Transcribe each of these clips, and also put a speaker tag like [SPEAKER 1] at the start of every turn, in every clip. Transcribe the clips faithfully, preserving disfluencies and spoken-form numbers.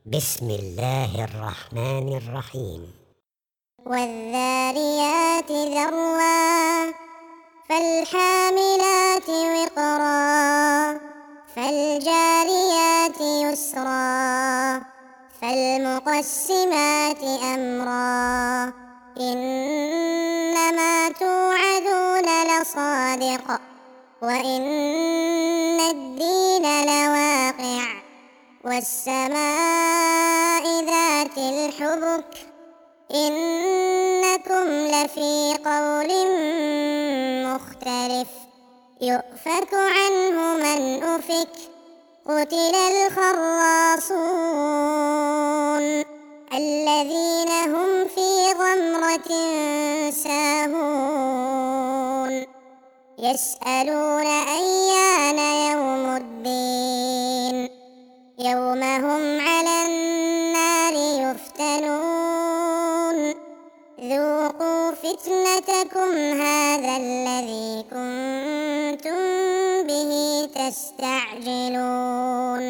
[SPEAKER 1] بسم الله الرحمن الرحيم.
[SPEAKER 2] والذاريات ذروا فالحاملات وقرا فالجاريات يسرا فالمقسمات أمرا إنما توعدون لصادق وإن الدين لواقع والسماء ذات الحبك إنكم لفي قول مختلف يؤفك عنه من أفك قتل الخراصون الذين هم في غمرة ساهون يسألون أيان يوم الدين يوم هم على النار يفتنون ذوقوا فتنتكم هذا الذي كنتم به تستعجلون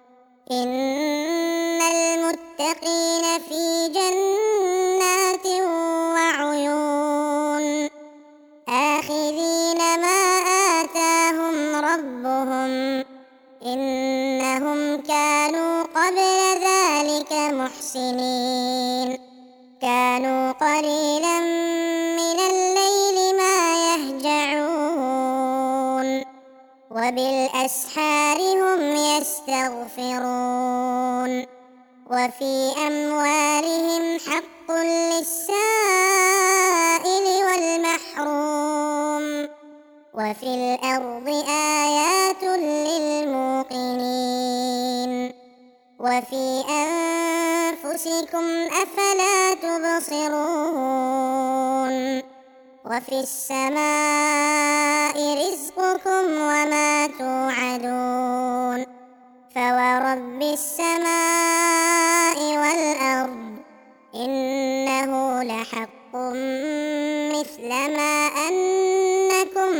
[SPEAKER 2] إن المتقين في جنات وعيون آخذين ما آتاهم ربهم إنهم كانوا قبل ذلك محسنين كانوا قليلا من الليل ما يهجعون وبالأسحار هم يستغفرون وفي أموالهم حق للسائل والمحروم وفي الأرض آيات للموقنين وفي أنفسكم أفلا تبصرون وفي السماء رزقكم وما توعدون فورب السماء والأرض إنه لحق مثل ما أنكم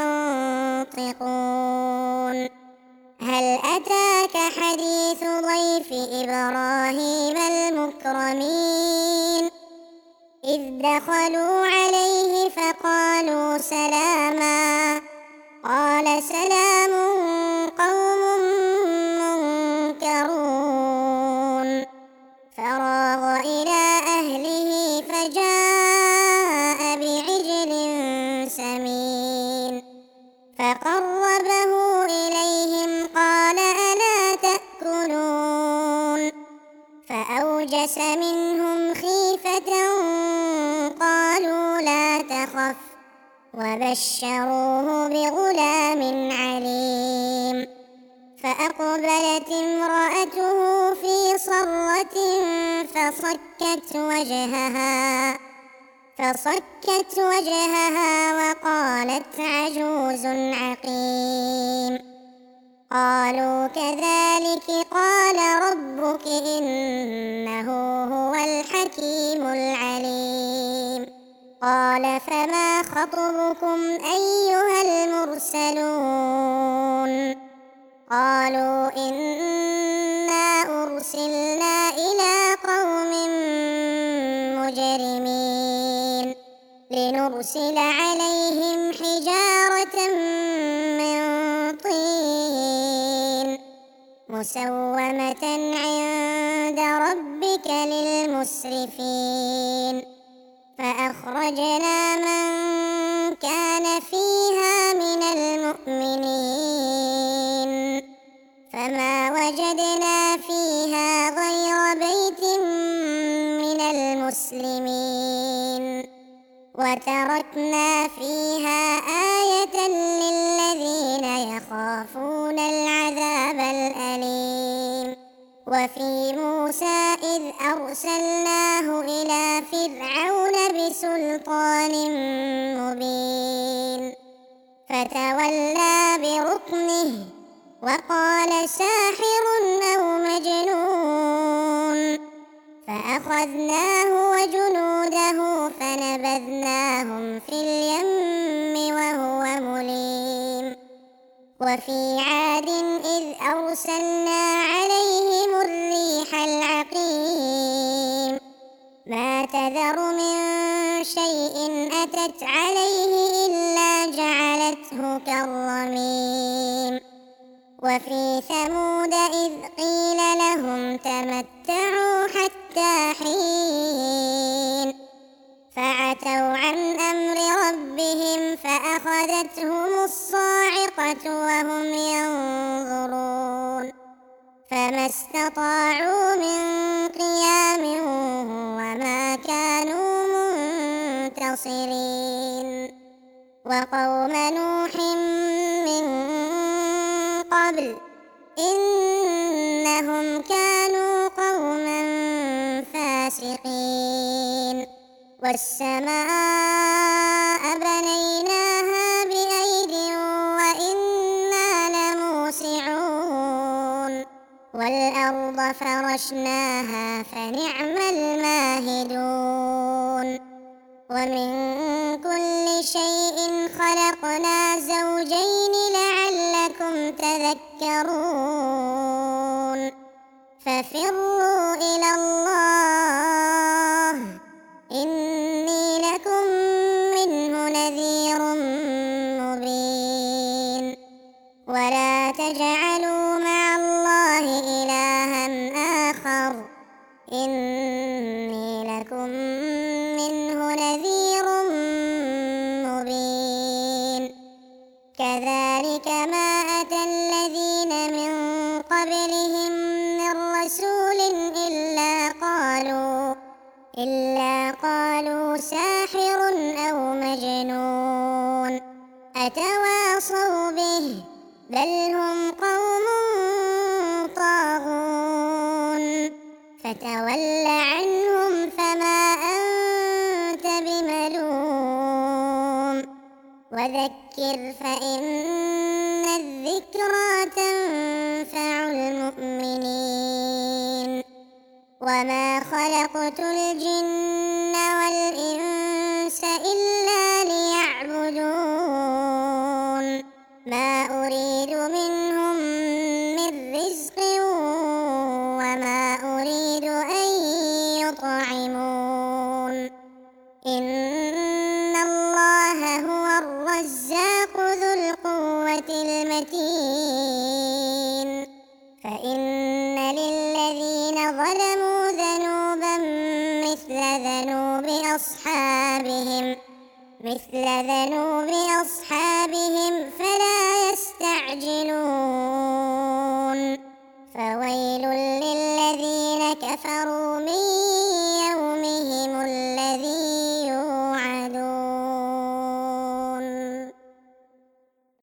[SPEAKER 2] تنطقون هل أتاك حديث ضيف إبراهيم المكرمين إذ دخلوا عليه فقالوا سلاما قال سلام قوم منكرون فراغ إلى أهله فجاء بعجل سمين فقربه إليهم قال ألا تأكلون فأوجس منهم خيفة قالوا لا تخف وبشروه بغلام عليم فأقبلت امرأته في صرة فصكت وجهها فصكت وجهها وقالت عجوز عقيم قالوا كذلك قال ربك إنه هو الحكيم العليم قال فما خطبكم أيها المرسلون قالوا إنا أرسلنا إلى قوم مجرمين لنرسل عليهم حجارة من طين مسومة عند ربك للمسرفين فأخرجنا من كان فيها من المؤمنين فما وجدنا فيها غير بيت من المسلمين وتركنا فيها آية للذين يخافون العذاب الأليم وفي موسى إذ أرسلناه إلى فرعون بسلطان مبين فتولى بركنه وقال ساحر أو مجنون فأخذناه وجنوده فنبذناهم في اليم وهو مليم وفي عاد إذ أرسلنا عليهم الريح العاصفة أتت عليه إلا جعلته كالرميم وفي ثمود إذ قيل لهم تمتعوا حتى حين فعتوا عن أمر ربهم فأخذتهم الصاعقة وهم ينظرون فما استطاعوا من قيام وما كانوا منتصرين وقوم نوح من قبل إنهم كانوا قوما فاسقين والسماء بنيناها بأيد وإنا لموسعون والأرض فرشناها فنعم الماهدون ومن كل شيء خلقنا زوجين لعلكم تذكرون ففروا إلى الله إني لكم منه نذير مبين ولا تجعلوا مع الله إلها آخر إني لكم منه نذير مبين كذلك ما أتى الذين من قبلهم من رسول إلا قالوا إلا قالوا ساحر أو مجنون أتواصوا به بل هم قوم طاغون فتول عنهم فما أنت بملوم وذكر فإن الذكرى تنفع المؤمنين وما خلقت الجن والإنس إلا ليعبدون ما أريد منهم من رزق وما أريد أن يطعمون إن الله هو الرزاق ذو القوة المتين فإن للذين ظلموا ذنوبا مثل ذنوب أصحابهم مثل ذنوب أصحابهم فلا يستعجلون فويل للذين كفروا